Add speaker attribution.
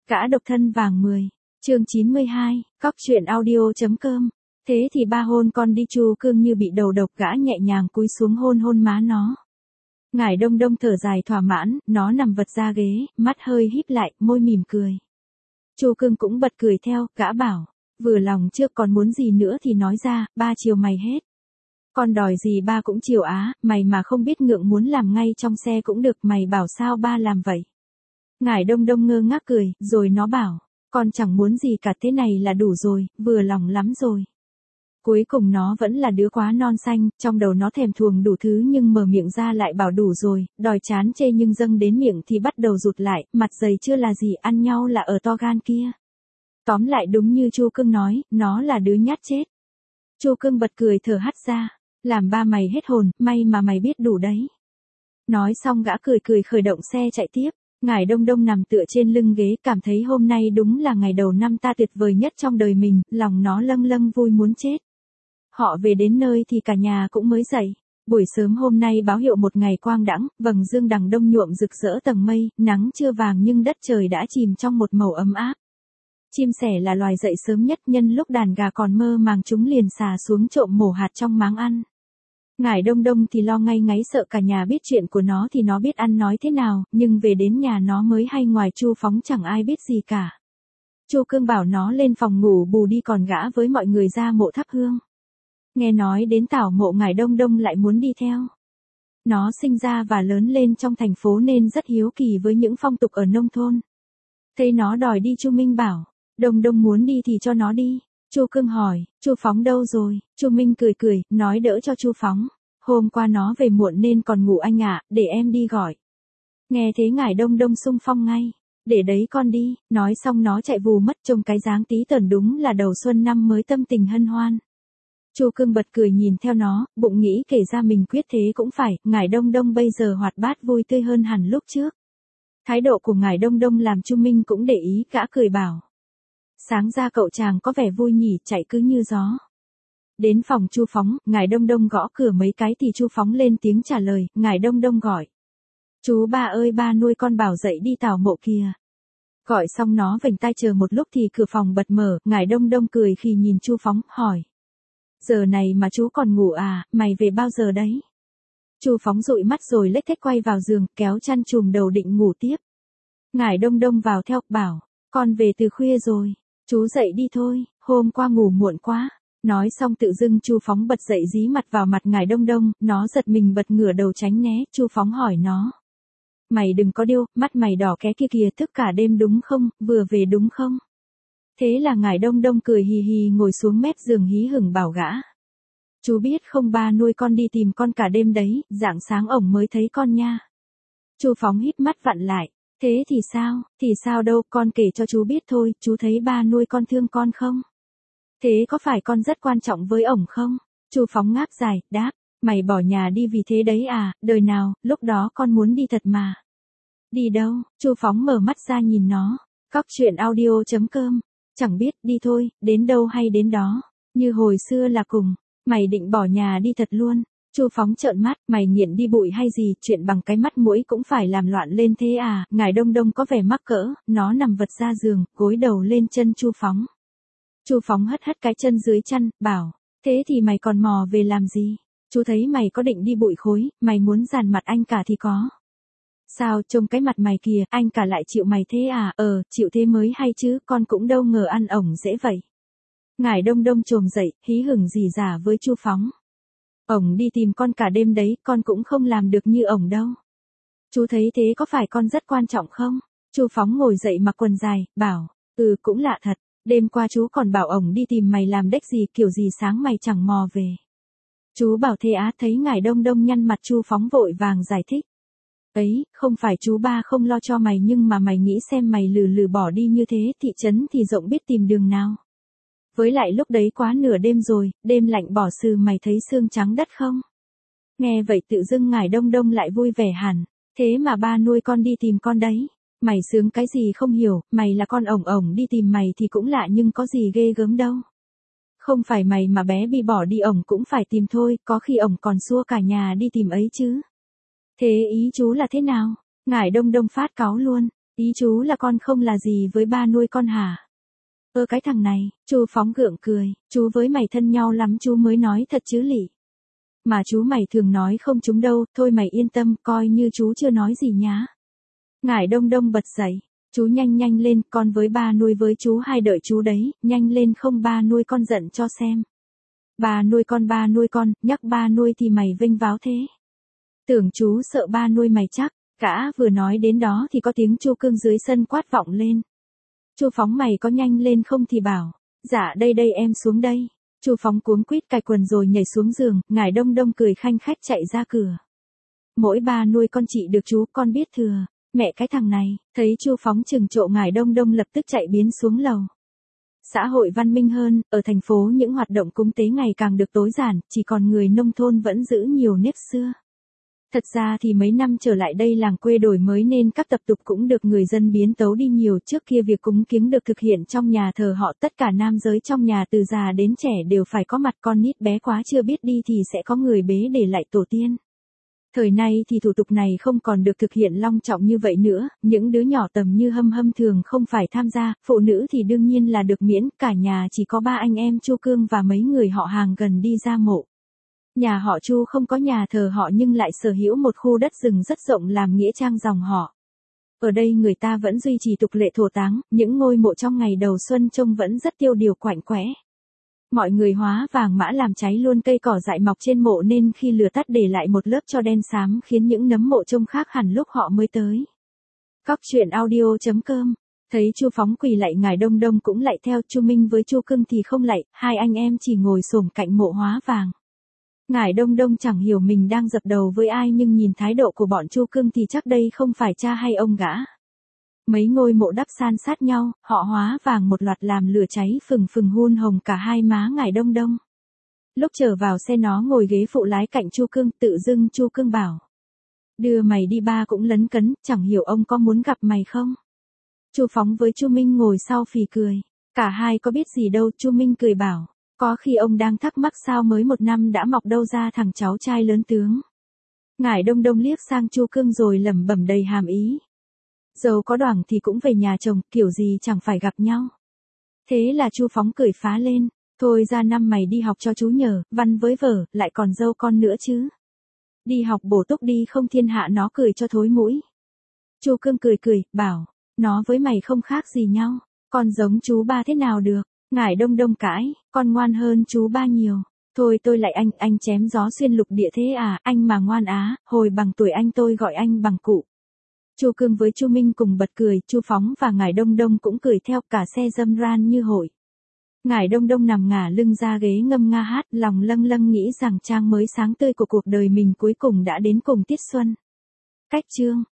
Speaker 1: Gã độc thân vàng 10, chương 92, cóc truyện audio.com. Thế thì ba hôn con đi. Chu Cương như bị đầu độc, gã nhẹ nhàng cúi xuống hôn hôn má nó. Ngải Đông Đông thở dài thỏa mãn, nó nằm vật ra ghế, mắt hơi híp lại, môi mỉm cười. Chu Cương cũng bật cười theo, gã bảo, vừa lòng chưa, còn muốn gì nữa thì nói ra, ba chiều mày hết. Con đòi gì ba cũng chiều á, mày mà không biết ngượng muốn làm ngay trong xe cũng được, mày bảo sao ba làm vậy. Ngải Đông Đông ngơ ngác cười, rồi nó bảo, con chẳng muốn gì cả, thế này là đủ rồi, vừa lòng lắm rồi. Cuối cùng nó vẫn là đứa quá non xanh, trong đầu nó thèm thuồng đủ thứ nhưng mở miệng ra lại bảo đủ rồi, đòi chán chê nhưng dâng đến miệng thì bắt đầu rụt lại, mặt dày chưa là gì, ăn nhau là ở to gan kia. Tóm lại đúng như Chu Cương nói, nó là đứa nhát chết. Chu Cương bật cười thở hắt ra, làm ba mày hết hồn, may mà mày biết đủ đấy. Nói xong gã cười cười khởi động xe chạy tiếp. Ngải Đông Đông nằm tựa trên lưng ghế, cảm thấy hôm nay đúng là ngày đầu năm ta tuyệt vời nhất trong đời mình, lòng nó lâng lâng vui muốn chết. Họ về đến nơi thì cả nhà cũng mới dậy. Buổi sớm hôm nay báo hiệu một ngày quang đãng, vầng dương đằng đông nhuộm rực rỡ tầng mây, nắng chưa vàng nhưng đất trời đã chìm trong một màu ấm áp. Chim sẻ là loài dậy sớm nhất, nhân lúc đàn gà còn mơ màng chúng liền xà xuống trộm mổ hạt trong máng ăn. Ngải Đông Đông thì lo ngay ngáy sợ cả nhà biết chuyện của nó thì nó biết ăn nói thế nào, nhưng về đến nhà nó mới hay ngoài Chu Phóng chẳng ai biết gì cả. Chu Cương bảo nó lên phòng ngủ bù đi, còn gã với mọi người ra mộ thắp hương. Nghe nói đến tảo mộ, Ngải Đông Đông lại muốn đi theo. Nó sinh ra và lớn lên trong thành phố nên rất hiếu kỳ với những phong tục ở nông thôn. Thấy nó đòi đi, Chu Minh bảo, Đông Đông muốn đi thì cho nó đi. Chu Cương hỏi, Chu Phóng đâu rồi? Chu Minh cười cười, nói đỡ cho Chu Phóng. Hôm qua nó về muộn nên còn ngủ anh ạ, để em đi gọi. Nghe thế Ngải Đông Đông xung phong ngay. Để đấy con đi, nói xong nó chạy vù mất, trông cái dáng tí tởn đúng là đầu xuân năm mới tâm tình hân hoan. Chu Cương bật cười nhìn theo nó, bụng nghĩ kể ra mình quyết thế cũng phải, Ngải Đông Đông bây giờ hoạt bát vui tươi hơn hẳn lúc trước. Thái độ của Ngải Đông Đông làm Chu Minh cũng để ý, gã cười bảo. Sáng ra cậu chàng có vẻ vui nhỉ, chạy cứ như gió. Đến phòng Chu Phóng, Ngải Đông Đông gõ cửa mấy cái thì Chu Phóng lên tiếng trả lời, Ngải Đông Đông gọi. Chú ba ơi, ba nuôi con bảo dậy đi tảo mộ kìa. Gọi xong nó vểnh tai chờ một lúc thì cửa phòng bật mở, Ngải Đông Đông cười khi nhìn Chu Phóng, hỏi. Giờ này mà chú còn ngủ à, mày về bao giờ đấy? Chu Phóng dụi mắt rồi lếch thếch quay vào giường, kéo chăn chùm đầu định ngủ tiếp. Ngải Đông Đông vào theo, bảo, con về từ khuya rồi. Chú dậy đi thôi, hôm qua ngủ muộn quá. Nói xong tự dưng Chu Phóng bật dậy dí mặt vào mặt Ngải Đông Đông, nó giật mình bật ngửa đầu tránh né. Chu Phóng hỏi nó. Mày đừng có điêu, mắt mày đỏ ké kia kìa, thức cả đêm đúng không, vừa về đúng không? Thế là Ngải Đông Đông cười hì hì ngồi xuống mép giường hí hửng bảo gã. Chú biết không, ba nuôi con đi tìm con cả đêm đấy, rạng sáng ổng mới thấy con nha. Chu Phóng híp mắt vặn lại. Thế thì sao đâu, con kể cho chú biết thôi, chú thấy ba nuôi con thương con không? Thế có phải con rất quan trọng với ổng không? Chu Phóng ngáp dài, đáp, mày bỏ nhà đi vì thế đấy à, đời nào, lúc đó con muốn đi thật mà. Đi đâu? Chu Phóng mở mắt ra nhìn nó. Cóc truyện audio.com. Chẳng biết, đi thôi, đến đâu hay đến đó. Như hồi xưa là cùng. Mày định bỏ nhà đi thật luôn. Chu Phóng trợn mắt, mày nghiện đi bụi hay gì, chuyện bằng cái mắt mũi cũng phải làm loạn lên thế à? Ngải Đông Đông có vẻ mắc cỡ, nó nằm vật ra giường, gối đầu lên chân Chu Phóng. Chu Phóng hất hất cái chân dưới chăn, bảo, thế thì mày còn mò về làm gì? Chú thấy mày có định đi bụi khối, mày muốn dàn mặt anh cả thì có. Sao, trông cái mặt mày kìa, anh cả lại chịu mày thế à? Chịu thế mới hay chứ, con cũng đâu ngờ ăn ổng dễ vậy. Ngải Đông Đông trồm dậy, hí hửng rỉ rả với Chu Phóng. Ổng đi tìm con cả đêm đấy, con cũng không làm được như ổng đâu. Chú thấy thế có phải con rất quan trọng không? Chu Phóng ngồi dậy mặc quần dài, bảo, cũng lạ thật, đêm qua chú còn bảo ổng đi tìm mày làm đếch gì, kiểu gì sáng mày chẳng mò về. Chú bảo thế á? Thấy Ngải Đông Đông nhăn mặt, Chu Phóng vội vàng giải thích. Ấy, không phải chú ba không lo cho mày, nhưng mà mày nghĩ xem, mày lừ lừ bỏ đi như thế, thị trấn thì rộng biết tìm đường nào. Với lại lúc đấy quá nửa đêm rồi, đêm lạnh bỏ xừ, mày thấy xương trắng đất không? Nghe vậy tự dưng Ngải Đông Đông lại vui vẻ hẳn. Thế mà ba nuôi con đi tìm con đấy. Mày sướng cái gì không hiểu, mày là con ổng đi tìm mày thì cũng lạ nhưng có gì ghê gớm đâu. Không phải mày mà bé bị bỏ đi ổng cũng phải tìm thôi, có khi ổng còn xua cả nhà đi tìm ấy chứ. Thế ý chú là thế nào? Ngải Đông Đông phát cáu luôn. Ý chú là con không là gì với ba nuôi con hả? Cái thằng này, Chu Phóng gượng cười, chú với mày thân nhau lắm chú mới nói thật chứ lị. Mà chú mày thường nói không trúng đâu, thôi mày yên tâm, coi như chú chưa nói gì nhá. Ngải Đông Đông bật dậy, chú nhanh nhanh lên, con với ba nuôi với chú hai đợi chú đấy, nhanh lên không ba nuôi con giận cho xem. Ba nuôi con, nhắc ba nuôi thì mày vênh váo thế. Tưởng chú sợ ba nuôi mày chắc, cả vừa nói đến đó thì có tiếng Chu Cương dưới sân quát vọng lên. Chu Phóng mày có nhanh lên không thì bảo, dạ đây đây em xuống đây. Chu Phóng cuống quýt cài quần rồi nhảy xuống giường, Ngải Đông Đông cười khanh khách chạy ra cửa. Mỗi ba nuôi con chị được chú, con biết thừa. Mẹ cái thằng này, thấy Chu Phóng trừng trộ Ngải Đông Đông lập tức chạy biến xuống lầu. Xã hội văn minh hơn, ở thành phố những hoạt động cúng tế ngày càng được tối giản, chỉ còn người nông thôn vẫn giữ nhiều nếp xưa. Thật ra thì mấy năm trở lại đây làng quê đổi mới nên các tập tục cũng được người dân biến tấu đi nhiều. Trước kia việc cúng kiếng được thực hiện trong nhà thờ họ, tất cả nam giới trong nhà từ già đến trẻ đều phải có mặt, con nít bé quá chưa biết đi thì sẽ có người bế để lại tổ tiên. Thời nay thì thủ tục này không còn được thực hiện long trọng như vậy nữa, những đứa nhỏ tầm như Hâm Hâm thường không phải tham gia, phụ nữ thì đương nhiên là được miễn, cả nhà chỉ có ba anh em Chu Cương và mấy người họ hàng gần đi ra mộ. Nhà họ Chu không có nhà thờ họ nhưng lại sở hữu một khu đất rừng rất rộng làm nghĩa trang dòng họ. Ở đây người ta vẫn duy trì tục lệ thổ táng, những ngôi mộ trong ngày đầu xuân trông vẫn rất tiêu điều quạnh quẽ. Mọi người hóa vàng mã làm cháy luôn cây cỏ dại mọc trên mộ nên khi lửa tắt để lại một lớp tro đen xám khiến những nấm mộ trông khác hẳn lúc họ mới tới. Cóc truyện audio.com. Thấy Chu Phóng quỳ lạy Ngải Đông Đông cũng lạy theo, Chu Minh với Chu Cương thì không lạy, hai anh em chỉ ngồi xổm cạnh mộ hóa vàng. Ngải Đông Đông chẳng hiểu mình đang dập đầu với ai nhưng nhìn thái độ của bọn Chu Cương thì chắc đây không phải cha hay ông gã. Mấy ngôi mộ đắp san sát nhau, họ hóa vàng một loạt làm lửa cháy phừng phừng hun hồng cả hai má Ngải Đông Đông. Lúc trở vào xe nó ngồi ghế phụ lái cạnh Chu Cương, tự dưng Chu Cương bảo. Đưa mày đi, ba cũng lấn cấn, chẳng hiểu ông có muốn gặp mày không? Chu Phóng với Chu Minh ngồi sau phì cười. Cả hai có biết gì đâu, Chu Minh cười bảo. Có khi ông đang thắc mắc sao mới một năm đã mọc đâu ra thằng cháu trai lớn tướng. Ngải Đông Đông liếc sang Chu Cương rồi lẩm bẩm đầy hàm ý. Dâu có đoảng thì cũng về nhà chồng, kiểu gì chẳng phải gặp nhau. Thế là Chu Phóng cười phá lên. Thôi ra năm mày đi học cho chú nhờ, văn với vở, lại còn dâu con nữa chứ. Đi học bổ túc đi không thiên hạ nó cười cho thối mũi. Chu Cương cười cười, bảo, nó với mày không khác gì nhau, con giống chú ba thế nào được. Ngải Đông Đông cãi, con ngoan hơn chú ba nhiều. Thôi tôi lại anh chém gió xuyên lục địa thế à, anh mà ngoan á, hồi bằng tuổi anh tôi gọi anh bằng cụ. Chu Cương với Chu Minh cùng bật cười, Chu Phóng và Ngải Đông Đông cũng cười theo, cả xe râm ran như hội. Ngải Đông Đông nằm ngả lưng ra ghế ngâm nga hát, lòng lâng lâng nghĩ rằng trang mới sáng tươi của cuộc đời mình cuối cùng đã đến cùng tiết xuân. Cách chương